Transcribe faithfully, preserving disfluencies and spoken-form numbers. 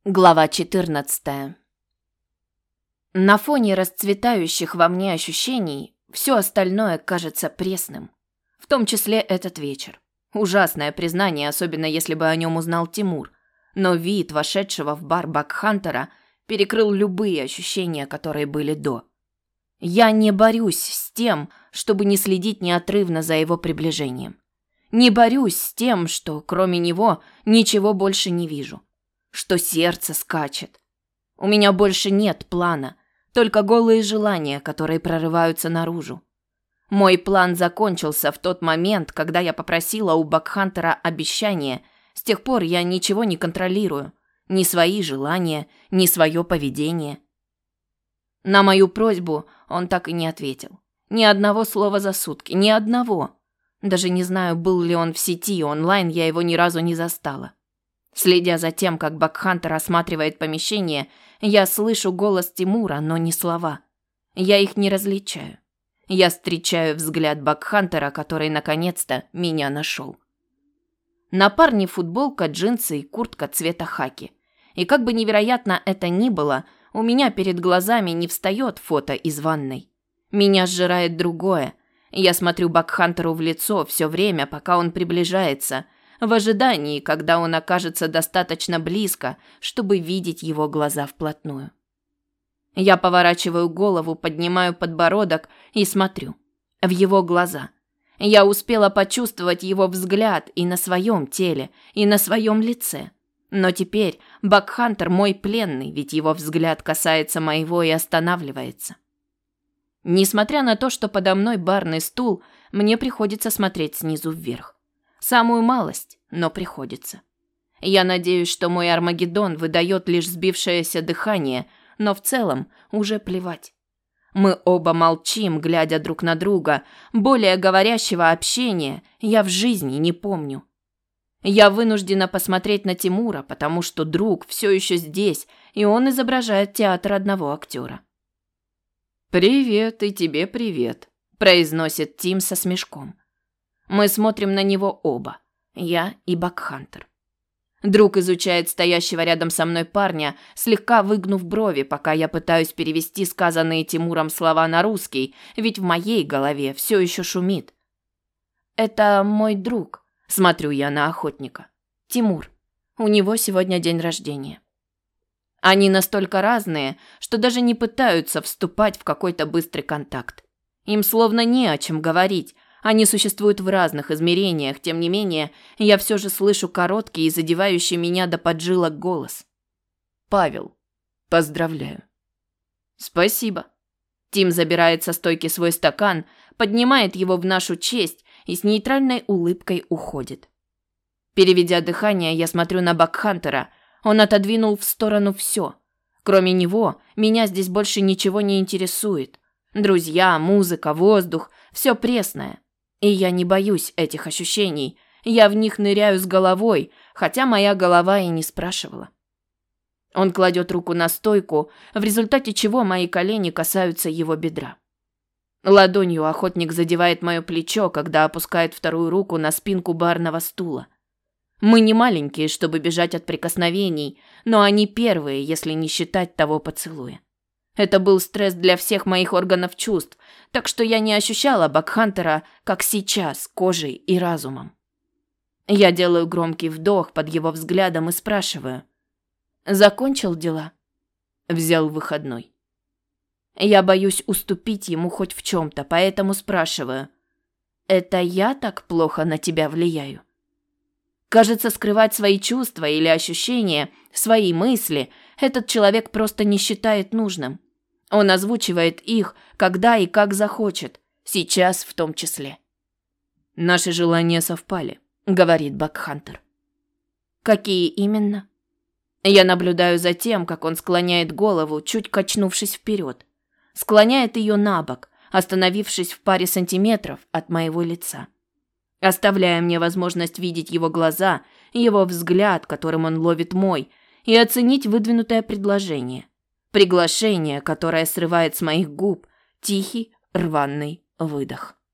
Глава четырнадцатая. На фоне расцветающих во мне ощущений все остальное кажется пресным. В том числе этот вечер. Ужасное признание, особенно если бы о нем узнал Тимур. Но вид вошедшего в бар Бакхантера перекрыл любые ощущения, которые были до. Я не борюсь с тем, чтобы не следить неотрывно за его приближением. Не борюсь с тем, что кроме него ничего больше не вижу. Что сердце скачет. У меня больше нет плана, только голые желания, которые прорываются наружу. Мой план закончился в тот момент, когда я попросила у Бакхантера обещание. С тех пор я ничего не контролирую, ни свои желания, ни свое поведение. На мою просьбу он так и не ответил. Ни одного слова за сутки, ни одного. Даже не знаю, был ли он в сети, онлайн я его ни разу не застала. Следя за тем, как Бакхантер осматривает помещение, я слышу голос Тимура, но не слова. Я их не различаю. Я встречаю взгляд Бакхантера, который наконец-то меня нашел. На парне футболка, джинсы и куртка цвета хаки. И как бы невероятно это ни было, у меня перед глазами не встает фото из ванной. Меня сжирает другое. Я смотрю Бакхантеру в лицо все время, пока он приближается, в ожидании, когда он окажется достаточно близко, чтобы видеть его глаза вплотную. Я поворачиваю голову, поднимаю подбородок и смотрю в его глаза. Я успела почувствовать его взгляд и на своем теле, и на своем лице. Но теперь Бакхантер мой пленный, ведь его взгляд касается моего и останавливается. Несмотря на то, что подо мной барный стул, мне приходится смотреть снизу вверх. Самую малость, но приходится. Я надеюсь, что мой Армагеддон выдает лишь сбившееся дыхание, но в целом уже плевать. Мы оба молчим, глядя друг на друга. Более говорящего общения я в жизни не помню. Я вынуждена посмотреть на Тимура, потому что друг все еще здесь, и он изображает театр одного актера. «Привет и тебе привет», – произносит Тим со смешком. Мы смотрим на него оба, я и Бакхантер. Друг изучает стоящего рядом со мной парня, слегка выгнув брови, пока я пытаюсь перевести сказанные Тимуром слова на русский, ведь в моей голове все еще шумит. «Это мой друг», – смотрю я на охотника. «Тимур. У него сегодня день рождения». Они настолько разные, что даже не пытаются вступать в какой-то быстрый контакт. Им словно не о чем говорить. Они существуют в разных измерениях, тем не менее, я все же слышу короткий и задевающий меня до поджилок голос. «Павел, поздравляю». «Спасибо». Тим забирает со стойки свой стакан, поднимает его в нашу честь и с нейтральной улыбкой уходит. Переведя дыхание, я смотрю на Бакхантера. Он отодвинул в сторону все. Кроме него, меня здесь больше ничего не интересует. Друзья, музыка, воздух – все пресное. И я не боюсь этих ощущений. Я в них ныряю с головой, хотя моя голова и не спрашивала. Он кладет руку на стойку, в результате чего мои колени касаются его бедра. Ладонью охотник задевает мое плечо, когда опускает вторую руку на спинку барного стула. Мы не маленькие, чтобы бежать от прикосновений, но они первые, если не считать того поцелуя. Это был стресс для всех моих органов чувств, так что я не ощущала Бакхантера, как сейчас, кожей и разумом. Я делаю громкий вдох под его взглядом и спрашиваю. «Закончил дела?» Взял выходной. Я боюсь уступить ему хоть в чем-то, поэтому спрашиваю. «Это я так плохо на тебя влияю?» Кажется, скрывать свои чувства или ощущения, свои мысли этот человек просто не считает нужным. Он озвучивает их, когда и как захочет, сейчас в том числе. «Наши желания совпали», — говорит Бакхантер. «Какие именно?» Я наблюдаю за тем, как он склоняет голову, чуть качнувшись вперед. Склоняет ее на бок, остановившись в паре сантиметров от моего лица. Оставляя мне возможность видеть его глаза, его взгляд, которым он ловит мой, и оценить выдвинутое предложение. Приглашение, которое срывает с моих губ тихий рваный выдох.